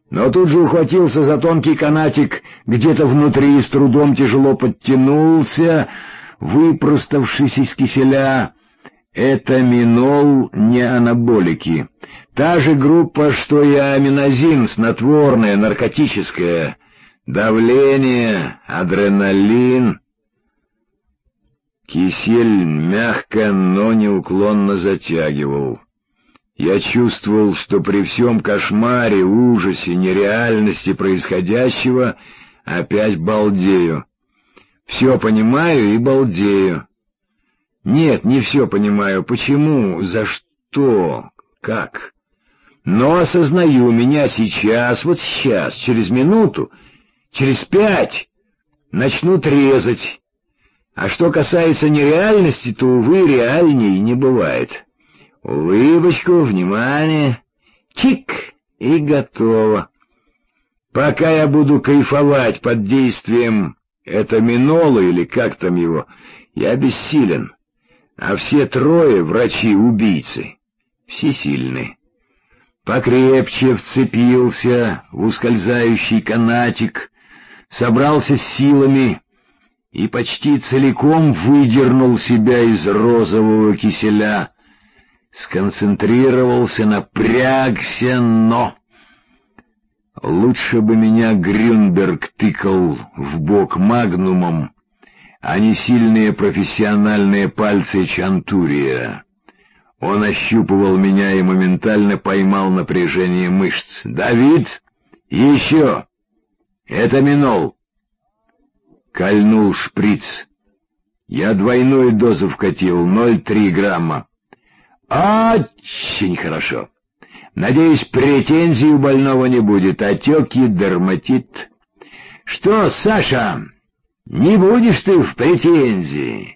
но тут же ухватился за тонкий канатик где-то внутри и с трудом тяжело подтянулся, выпроставшись из киселя. Это минол, не анаболики. Та же группа, что и аминозин, снотворное, наркотическое. Давление, адреналин. Кисель мягко, но неуклонно затягивал. Я чувствовал, что при всем кошмаре, ужасе, нереальности происходящего опять балдею. Все понимаю и балдею. Нет, не все понимаю. Почему? За что? Как? Но осознаю, меня сейчас, вот сейчас, через минуту, через 5 начнут резать. А что касается нереальности, то, увы, реальней не бывает. Улыбочку, внимание, чик, и готово. Пока я буду кайфовать под действием этаминола или как там его, я бессилен. А все 3 врачи-убийцы всесильны. Покрепче вцепился в ускользающий канатик, собрался с силами и почти целиком выдернул себя из розового киселя. Сконцентрировался, напрягся, но... Лучше бы меня Грюнберг тыкал в бок магнумом, а не сильные профессиональные пальцы Чантурия. Он ощупывал меня и моментально поймал напряжение мышц. «Давид! Еще! Это минол!» Кольнул шприц. Я двойную дозу вкатил, 0,3 грамма. Очень хорошо. Надеюсь, претензий у больного не будет, отеки, дерматит. Что, Саша, не будешь ты в претензии?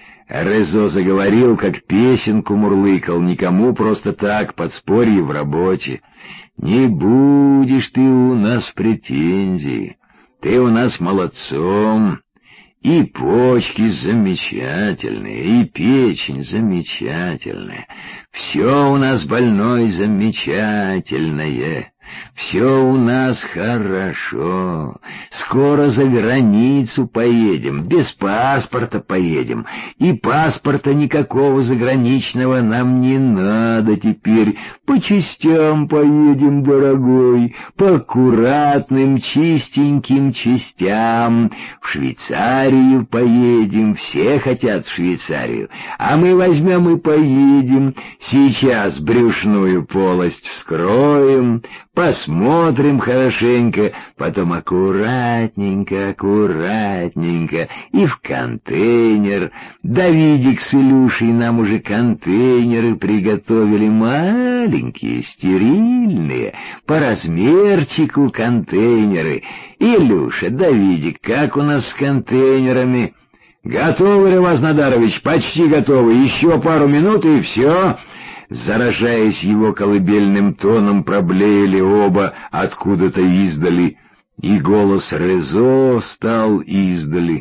Резо заговорил, как песенку мурлыкал, никому просто так, подспорье в работе. Не будешь ты у нас в претензии, ты у нас молодцом. И почки замечательные, и печень замечательная. Все у нас больной замечательное. Все у нас хорошо. Скоро за границу поедем, без паспорта поедем. И паспорта никакого заграничного нам не надо теперь. По частям поедем, дорогой, по аккуратным, чистеньким частям. В Швейцарию поедем, все хотят в Швейцарию. А мы возьмем и поедем. Сейчас брюшную полость вскроем, посмотрим хорошенько, потом аккуратненько, аккуратненько, и в контейнер. Давидик с Илюшей нам уже контейнеры приготовили, маленькие, стерильные, по размерчику контейнеры. Илюша, Давидик, как у нас с контейнерами? Готовы, Левас Надарович? Почти готовы. Еще пару минут, и все. Заражаясь его колыбельным тоном, проблеяли оба откуда-то издали, и голос Резо стал издали,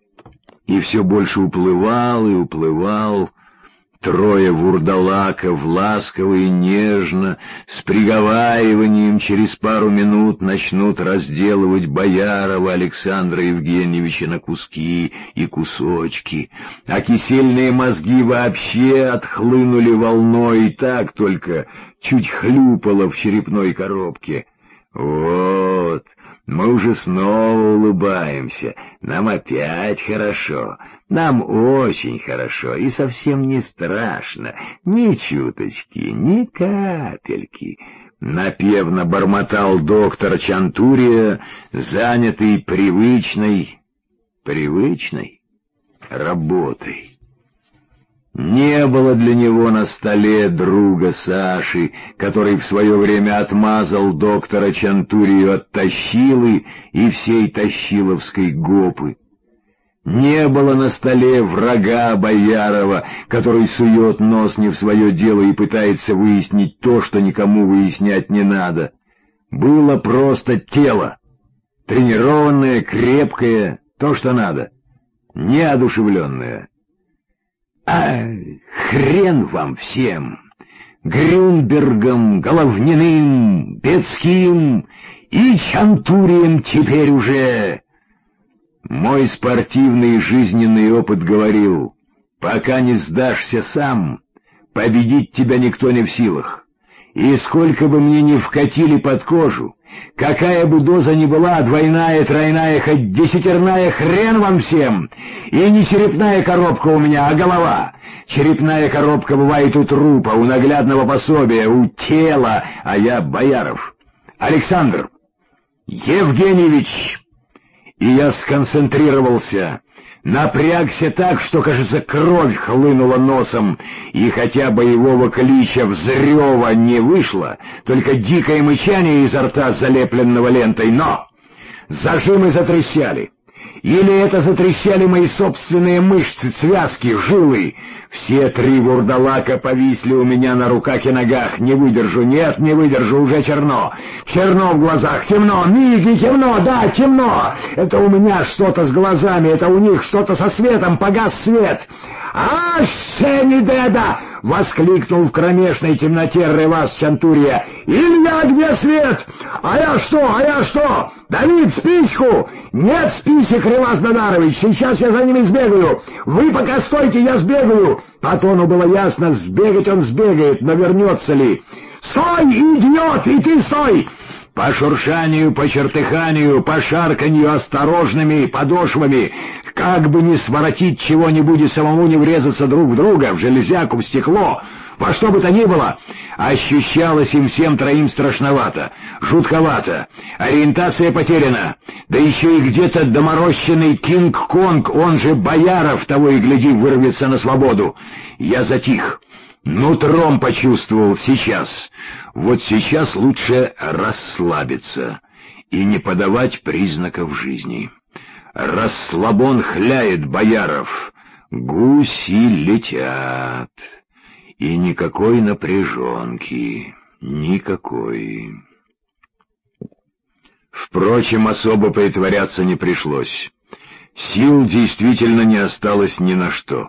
и все больше уплывал и уплывал. 3 вурдалаков ласково и нежно, с приговариванием через пару минут начнут разделывать Боярова Александра Евгеньевича на куски и кусочки, а кисельные мозги вообще отхлынули волной, и так только чуть хлюпало в черепной коробке. Вот, мы уже снова улыбаемся, нам опять хорошо, нам очень хорошо и совсем не страшно, ни чуточки, ни капельки. Напевно бормотал доктор Чантурия, занятый привычной работой. Не было для него на столе друга Саши, который в свое время отмазал доктора Чантурию от Тащилы и всей Тащиловской гопы. Не было на столе врага Боярова, который сует нос не в свое дело и пытается выяснить то, что никому выяснять не надо. Было просто тело, тренированное, крепкое, то, что надо, неодушевленное. А хрен вам всем, Грюнбергом, Головниным, Бецким и Чантурием теперь уже. Мой спортивный жизненный опыт говорил, пока не сдашься сам, победить тебя никто не в силах. И сколько бы мне ни вкатили под кожу, какая бы доза ни была, двойная, тройная, хоть десятерная, хрен вам всем! И не черепная коробка у меня, а голова. Черепная коробка бывает у трупа, у наглядного пособия, у тела, а я Бояров. Александр Евгеньевич! И я сконцентрировался, напрягся так, что, кажется, кровь хлынула носом, и хотя боевого клича взрёва не вышло, только дикое мычание изо рта, залепленного лентой, но зажимы затрещали. Или это затрещали мои собственные мышцы, связки, жилы. Все три вурдалака повисли у меня на руках и ногах. Не выдержу, нет, не выдержу, уже темно. Черно в глазах, темно, миги, темно, да, темно. Это у меня что-то с глазами, это у них что-то со светом, погас свет. «Аш-се-ни-деда!» — воскликнул в кромешной темноте Ревас Чантурия. «Илья, где свет? А я что? Давид, спичку!» «Нет спичек, Ревас Надарович, сейчас я за ними сбегаю. Вы пока стойте, я сбегаю». По тону было ясно, сбегать он сбегает, но вернется ли? «Стой, идиот, и ты стой!» По шуршанию, по чертыханию, по шарканью осторожными подошвами, как бы не своротить чего-нибудь и самому не врезаться друг в друга, в железяку, в стекло, во что бы то ни было, ощущалось им всем троим страшновато, жутковато, ориентация потеряна, да еще и где-то доморощенный Кинг-Конг, он же Бояров, того и гляди, вырвется на свободу. Я затих, нутром почувствовал сейчас. Вот сейчас лучше расслабиться и не подавать признаков жизни. Расслабон хляет, Бояров, гуси летят. И никакой напряженки, никакой. Впрочем, особо притворяться не пришлось. Сил действительно не осталось ни на что.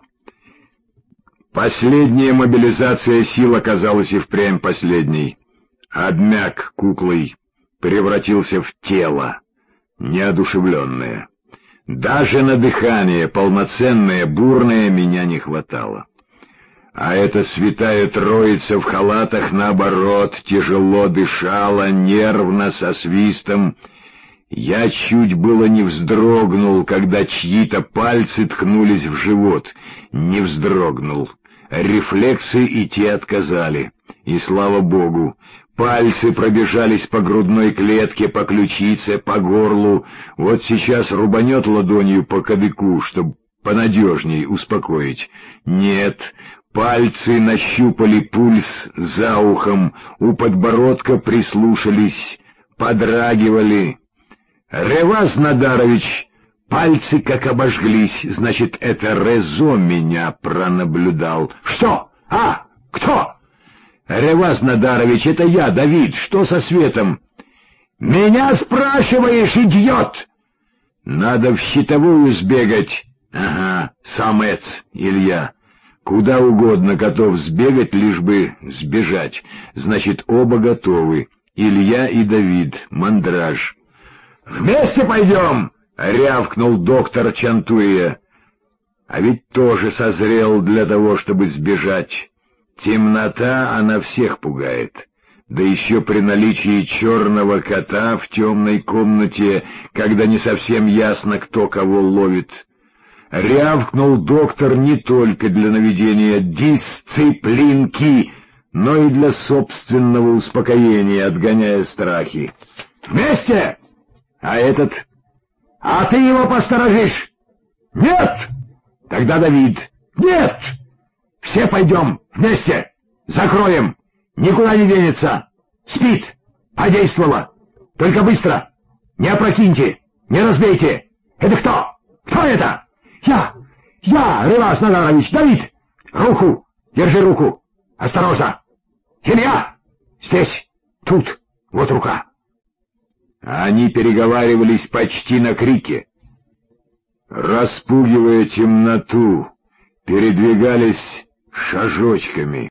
Последняя мобилизация сил оказалась и впрямь последней. Обмяк куклой, превратился в тело, неодушевленное. Даже на дыхание, полноценное, бурное, меня не хватало. А эта святая троица в халатах, наоборот, тяжело дышала, нервно, со свистом. Я чуть было не вздрогнул, когда чьи-то пальцы ткнулись в живот. Не вздрогнул. Рефлексы и те отказали. И слава богу, пальцы пробежались по грудной клетке, по ключице, по горлу. Вот сейчас рубанет ладонью по кадыку, чтобы понадежней успокоить. Нет, пальцы нащупали пульс за ухом, у подбородка прислушались, подрагивали. «Ревас Надарович!» Пальцы как обожглись, значит, это Резо меня пронаблюдал. «Что? А? Кто?» «Ревас Надарович, это я, Давид. Что со светом?» «Меня спрашиваешь, идиот!» «Надо в щитовую сбегать». «Ага, самец, Илья. Куда угодно готов сбегать, лишь бы сбежать. Значит, оба готовы. Илья и Давид, мандраж». «Вместе пойдем!» — рявкнул доктор Чантурия. А ведь тоже созрел для того, чтобы сбежать. Темнота, она всех пугает. Да еще при наличии черного кота в темной комнате, когда не совсем ясно, кто кого ловит. Рявкнул доктор не только для наведения дисциплинки, но и для собственного успокоения, отгоняя страхи. «Вместе! А этот? А ты его посторожишь?» «Нет!» «Тогда Давид». «Нет!» «Все пойдем вместе! Закроем! Никуда не денется! Спит! Подействовало! Только быстро! Не опрокиньте! Не разбейте! Это кто? Кто это?» «Я! Ревас Надарович! Давид! Руку! Держи руку! Осторожно! Илья! Здесь! Тут! Вот рука!» Они переговаривались почти на крике. Распугивая темноту, передвигались шажочками.